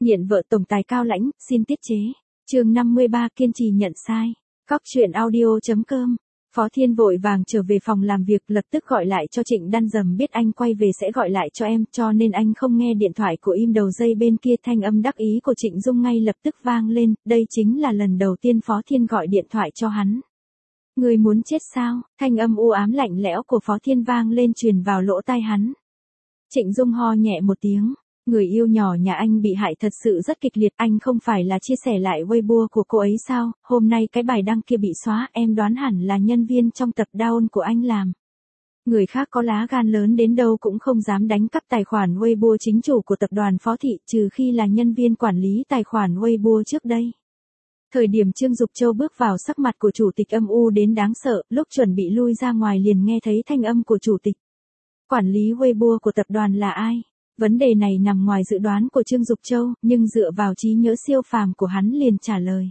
Nghiện vợ tổng tài cao lãnh, xin tiết chế. Chương 53 kiên trì nhận sai. Cóc truyện audio.com. Phó Thiên vội vàng trở về phòng làm việc, lập tức gọi lại cho Trịnh Đan Dầm, biết anh quay về sẽ gọi lại cho em, cho nên anh không nghe điện thoại của im đầu dây bên kia. Thanh âm đắc ý của Trịnh Dung ngay lập tức vang lên, đây chính là lần đầu tiên Phó Thiên gọi điện thoại cho hắn. Người muốn chết sao? Thanh âm u ám lạnh lẽo của Phó Thiên vang lên truyền vào lỗ tai hắn. Trịnh Dung ho nhẹ một tiếng. Người yêu nhỏ nhà anh bị hại thật sự rất kịch liệt, anh không phải là chia sẻ lại Weibo của cô ấy sao, hôm nay cái bài đăng kia bị xóa, em đoán hẳn là nhân viên trong tập down của anh làm. Người khác có lá gan lớn đến đâu cũng không dám đánh cắp tài khoản Weibo chính chủ của tập đoàn Phó Thị, trừ khi là nhân viên quản lý tài khoản Weibo trước đây. Thời điểm Trương Dục Châu bước vào, sắc mặt của chủ tịch âm u đến đáng sợ, lúc chuẩn bị lui ra ngoài liền nghe thấy thanh âm của chủ tịch. Quản lý Weibo của tập đoàn là ai? Vấn đề này nằm ngoài dự đoán của Trương Dục Châu, nhưng dựa vào trí nhớ siêu phàm của hắn liền trả lời.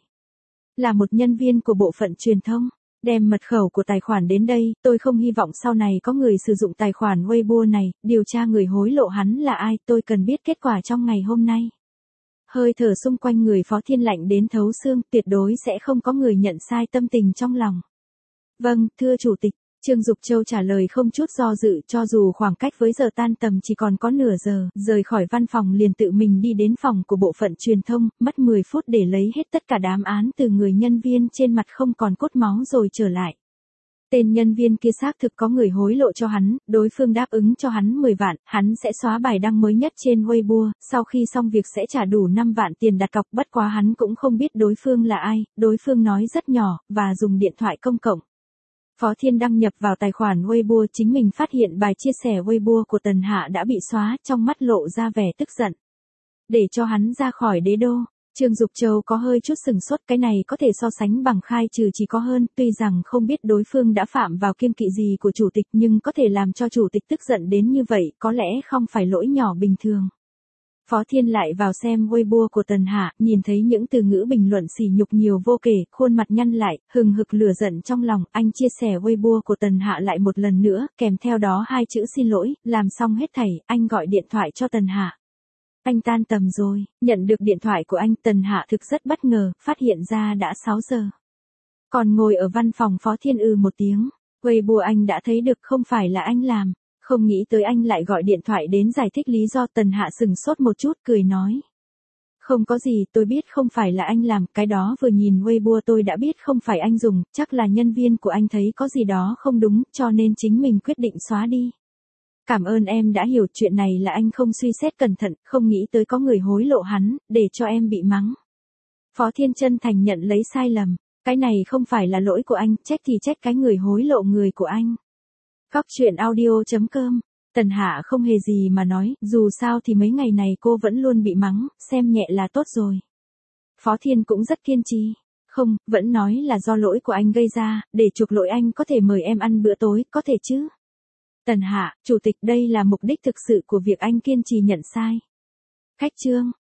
Là một nhân viên của bộ phận truyền thông, đem mật khẩu của tài khoản đến đây, tôi không hy vọng sau này có người sử dụng tài khoản Weibo này, điều tra người hối lộ hắn là ai, tôi cần biết kết quả trong ngày hôm nay. Hơi thở xung quanh người Phó Thiên lạnh đến thấu xương, tuyệt đối sẽ không có người nhận sai tâm tình trong lòng. Vâng, thưa chủ tịch. Trương Dục Châu trả lời không chút do dự, cho dù khoảng cách với giờ tan tầm chỉ còn có nửa giờ, rời khỏi văn phòng liền tự mình đi đến phòng của bộ phận truyền thông, mất 10 phút để lấy hết tất cả đáp án từ người nhân viên trên mặt không còn cốt máu rồi trở lại. Tên nhân viên kia xác thực có người hối lộ cho hắn, đối phương đáp ứng cho hắn 10 vạn, hắn sẽ xóa bài đăng mới nhất trên Weibo, sau khi xong việc sẽ trả đủ 5 vạn tiền đặt cọc, bất quá hắn cũng không biết đối phương là ai, đối phương nói rất nhỏ, và dùng điện thoại công cộng. Phó Thiên đăng nhập vào tài khoản Weibo, chính mình phát hiện bài chia sẻ Weibo của Tần Hạ đã bị xóa, trong mắt lộ ra vẻ tức giận. Để cho hắn ra khỏi đế đô, Trương Dục Châu có hơi chút sừng sốt, cái này có thể so sánh bằng khai trừ chỉ có hơn, tuy rằng không biết đối phương đã phạm vào kiêng kỵ gì của chủ tịch nhưng có thể làm cho chủ tịch tức giận đến như vậy, có lẽ không phải lỗi nhỏ bình thường. Phó Thiên lại vào xem Weibo của Tần Hạ, nhìn thấy những từ ngữ bình luận sỉ nhục nhiều vô kể, khuôn mặt nhăn lại, hừng hực lửa giận trong lòng, anh chia sẻ Weibo của Tần Hạ lại một lần nữa, kèm theo đó 2 chữ xin lỗi, làm xong hết thảy, anh gọi điện thoại cho Tần Hạ. Anh tan tầm rồi, nhận được điện thoại của anh, Tần Hạ thực rất bất ngờ, phát hiện ra đã 6 giờ. Còn ngồi ở văn phòng Phó Thiên một tiếng, Weibo anh đã thấy được, không phải là anh làm. Không nghĩ tới anh lại gọi điện thoại đến giải thích lý do. Tần Hạ sừng sốt một chút, cười nói. Không có gì, tôi biết không phải là anh làm, cái đó vừa nhìn Weibo tôi đã biết không phải anh dùng, chắc là nhân viên của anh thấy có gì đó không đúng, cho nên chính mình quyết định xóa đi. Cảm ơn em đã hiểu, chuyện này là anh không suy xét cẩn thận, không nghĩ tới có người hối lộ hắn, để cho em bị mắng. Phó Thiên chân thành nhận lấy sai lầm, cái này không phải là lỗi của anh, trách thì trách cái người hối lộ người của anh. Cóc truyện audio.com. Tần Hạ không hề gì mà nói, dù sao thì mấy ngày này cô vẫn luôn bị mắng, xem nhẹ là tốt rồi. Phó Thiên cũng rất kiên trì. Không, vẫn nói là do lỗi của anh gây ra, để chuộc lỗi anh có thể mời em ăn bữa tối, có thể chứ? Tần Hạ, chủ tịch, đây là mục đích thực sự của việc anh kiên trì nhận sai. Khách trương.